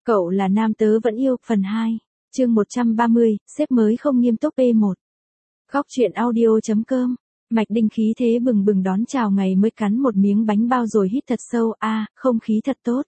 Cậu là nam tớ vẫn yêu, phần 2, chương 130, sếp mới không nghiêm túc P1. Góc truyện audio.com, Mạch Đinh khí thế bừng bừng đón chào ngày mới cắn một miếng bánh bao rồi hít thật sâu, không khí thật tốt.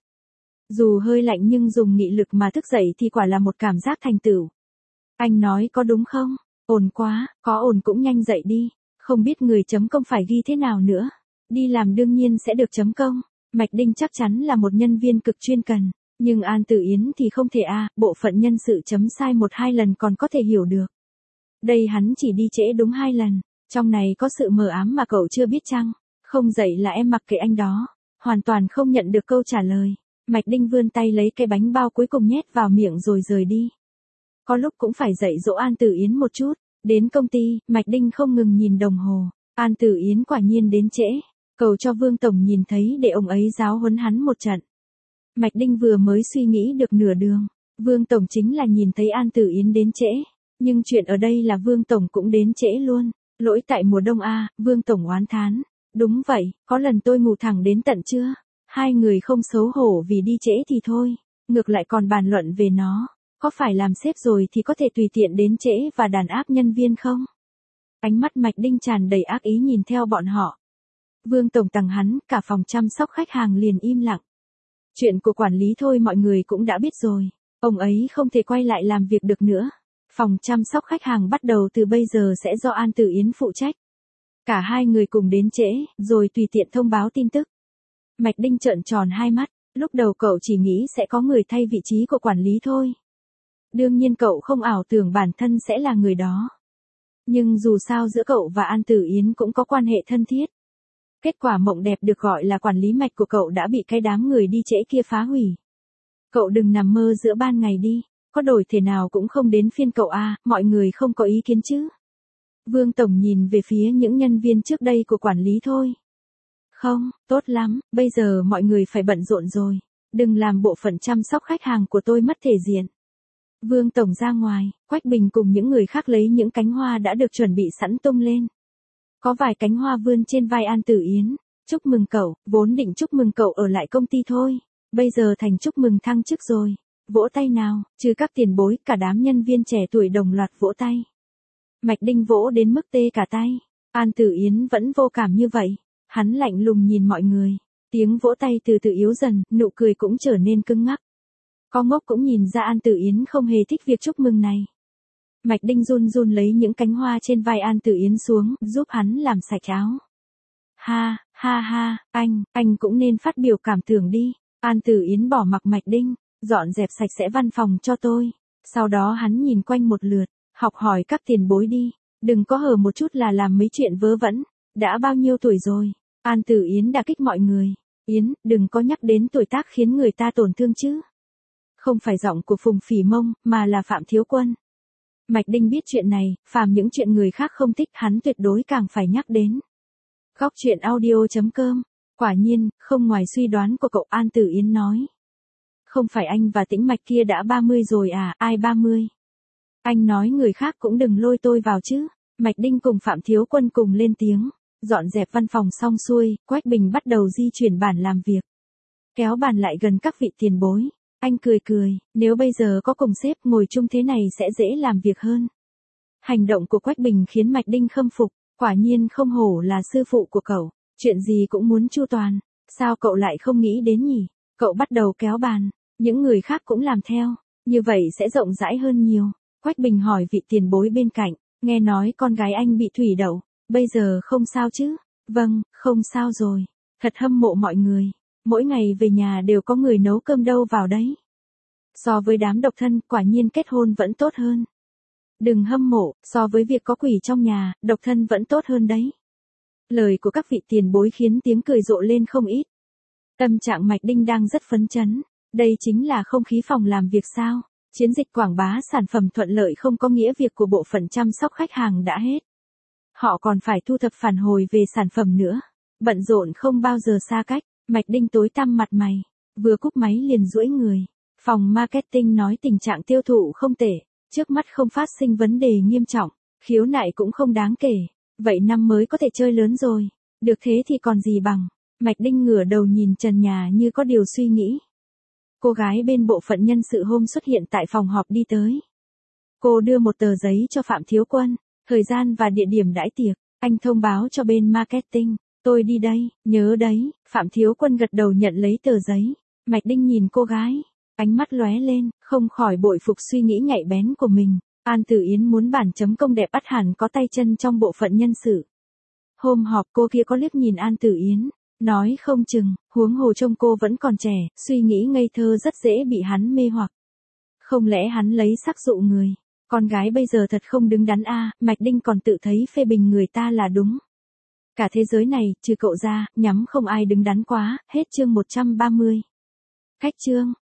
Dù hơi lạnh nhưng dùng nghị lực mà thức dậy thì quả là một cảm giác thành tựu. Anh nói có đúng không? Ổn quá, có ổn cũng nhanh dậy đi, không biết người chấm công phải ghi thế nào nữa. Đi làm đương nhiên sẽ được chấm công, Mạch Đinh chắc chắn là một nhân viên cực chuyên cần. Nhưng An Tử Yến thì không thể bộ phận nhân sự chấm sai 1-2 lần còn có thể hiểu được. Đây hắn chỉ đi trễ đúng 2 lần, trong này có sự mờ ám mà cậu chưa biết chăng? Không dậy là em mặc kệ anh đó, hoàn toàn không nhận được câu trả lời. Mạch Đinh vươn tay lấy cái bánh bao cuối cùng nhét vào miệng rồi rời đi. Có lúc cũng phải dạy dỗ An Tử Yến một chút, đến công ty, Mạch Đinh không ngừng nhìn đồng hồ, An Tử Yến quả nhiên đến trễ, cầu cho Vương Tổng nhìn thấy để ông ấy giáo huấn hắn một trận. Mạch Đinh vừa mới suy nghĩ được nửa đường, Vương Tổng chính là nhìn thấy An Tử Yến đến trễ, nhưng chuyện ở đây là Vương Tổng cũng đến trễ luôn, lỗi tại mùa đông Vương Tổng oán thán, đúng vậy, có lần tôi ngủ thẳng đến tận trưa, hai người không xấu hổ vì đi trễ thì thôi, ngược lại còn bàn luận về nó, có phải làm sếp rồi thì có thể tùy tiện đến trễ và đàn áp nhân viên không? Ánh mắt Mạch Đinh tràn đầy ác ý nhìn theo bọn họ. Vương Tổng tằng hắn, cả phòng chăm sóc khách hàng liền im lặng. Chuyện của quản lý thôi mọi người cũng đã biết rồi, ông ấy không thể quay lại làm việc được nữa. Phòng chăm sóc khách hàng bắt đầu từ bây giờ sẽ do An Tử Yến phụ trách. Cả hai người cùng đến trễ, rồi tùy tiện thông báo tin tức. Mạch Đinh trợn tròn hai mắt, lúc đầu cậu chỉ nghĩ sẽ có người thay vị trí của quản lý thôi. Đương nhiên cậu không ảo tưởng bản thân sẽ là người đó. Nhưng dù sao giữa cậu và An Tử Yến cũng có quan hệ thân thiết. Kết quả mộng đẹp được gọi là quản lý Mạch của cậu đã bị cái đám người đi trễ kia phá hủy. Cậu đừng nằm mơ giữa ban ngày đi, có đổi thể nào cũng không đến phiên cậu mọi người không có ý kiến chứ. Vương Tổng nhìn về phía những nhân viên trước đây của quản lý thôi. Không, tốt lắm, bây giờ mọi người phải bận rộn rồi, đừng làm bộ phận chăm sóc khách hàng của tôi mất thể diện. Vương Tổng ra ngoài, Quách Bình cùng những người khác lấy những cánh hoa đã được chuẩn bị sẵn tung lên. Có vài cánh hoa vươn trên vai An Tử Yến, chúc mừng cậu, vốn định chúc mừng cậu ở lại công ty thôi, bây giờ thành chúc mừng thăng chức rồi, vỗ tay nào, trừ các tiền bối, cả đám nhân viên trẻ tuổi đồng loạt vỗ tay. Mạch Đinh vỗ đến mức tê cả tay, An Tử Yến vẫn vô cảm như vậy, hắn lạnh lùng nhìn mọi người, tiếng vỗ tay từ từ yếu dần, nụ cười cũng trở nên cứng ngắc. Có ngốc cũng nhìn ra An Tử Yến không hề thích việc chúc mừng này. Mạch Đinh run run lấy những cánh hoa trên vai An Tử Yến xuống, giúp hắn làm sạch áo. Ha, anh cũng nên phát biểu cảm tưởng đi. An Tử Yến bỏ mặc Mạch Đinh, dọn dẹp sạch sẽ văn phòng cho tôi. Sau đó hắn nhìn quanh một lượt, học hỏi các tiền bối đi. Đừng có hở một chút là làm mấy chuyện vớ vẩn. Đã bao nhiêu tuổi rồi? An Tử Yến đả kích mọi người. Yến, đừng có nhắc đến tuổi tác khiến người ta tổn thương chứ. Không phải giọng của Phùng Phỉ Mông, mà là Phạm Thiếu Quân. Mạch Đinh biết chuyện này, phàm những chuyện người khác không thích hắn tuyệt đối càng phải nhắc đến. Góc truyện audio.com, quả nhiên, không ngoài suy đoán của cậu, An Tử Yến nói. Không phải anh và Tĩnh Mạch kia đã 30 rồi ai 30? Anh nói người khác cũng đừng lôi tôi vào chứ. Mạch Đinh cùng Phạm Thiếu Quân cùng lên tiếng, dọn dẹp văn phòng xong xuôi, Quách Bình bắt đầu di chuyển bàn làm việc. Kéo bàn lại gần các vị tiền bối. Anh cười, nếu bây giờ có cùng sếp ngồi chung thế này sẽ dễ làm việc hơn. Hành động của Quách Bình khiến Mạch Đinh khâm phục, quả nhiên không hổ là sư phụ của cậu, chuyện gì cũng muốn chu toàn, sao cậu lại không nghĩ đến nhỉ? Cậu bắt đầu kéo bàn, những người khác cũng làm theo, như vậy sẽ rộng rãi hơn nhiều. Quách Bình hỏi vị tiền bối bên cạnh, nghe nói con gái anh bị thủy đậu, bây giờ không sao chứ? Vâng, không sao rồi, thật hâm mộ mọi người. Mỗi ngày về nhà đều có người nấu cơm đâu vào đấy. So với đám độc thân, quả nhiên kết hôn vẫn tốt hơn. Đừng hâm mộ, so với việc có quỷ trong nhà, độc thân vẫn tốt hơn đấy. Lời của các vị tiền bối khiến tiếng cười rộ lên không ít. Tâm trạng Mạch Đinh đang rất phấn chấn. Đây chính là không khí phòng làm việc sao? Chiến dịch quảng bá sản phẩm thuận lợi không có nghĩa việc của bộ phận chăm sóc khách hàng đã hết. Họ còn phải thu thập phản hồi về sản phẩm nữa. Bận rộn không bao giờ xa cách. Mạch Đinh tối tăm mặt mày, vừa cúp máy liền duỗi người. Phòng marketing nói tình trạng tiêu thụ không tệ, trước mắt không phát sinh vấn đề nghiêm trọng, khiếu nại cũng không đáng kể, vậy năm mới có thể chơi lớn rồi, được thế thì còn gì bằng. Mạch Đinh ngửa đầu nhìn trần nhà như có điều suy nghĩ. Cô gái bên bộ phận nhân sự hôm xuất hiện tại phòng họp đi tới. Cô đưa một tờ giấy cho Phạm Thiếu Quân, thời gian và địa điểm đãi tiệc, anh thông báo cho bên marketing, tôi đi đây, nhớ đấy, Phạm Thiếu Quân gật đầu nhận lấy tờ giấy. Mạch Đinh nhìn cô gái, ánh mắt lóe lên, không khỏi bội phục suy nghĩ nhạy bén của mình. An Tử Yến muốn bản chấm công đẹp ắt hẳn có tay chân trong bộ phận nhân sự. Hôm họp cô kia có liếc nhìn An Tử Yến, nói không chừng, huống hồ trông cô vẫn còn trẻ, suy nghĩ ngây thơ rất dễ bị hắn mê hoặc. Không lẽ hắn lấy sắc dụ người? Con gái bây giờ thật không đứng đắn a, Mạch Đinh còn tự thấy phê bình người ta là đúng. Cả thế giới này, trừ cậu ra, nhắm không ai đứng đắn quá, hết chương 130. Khách chương.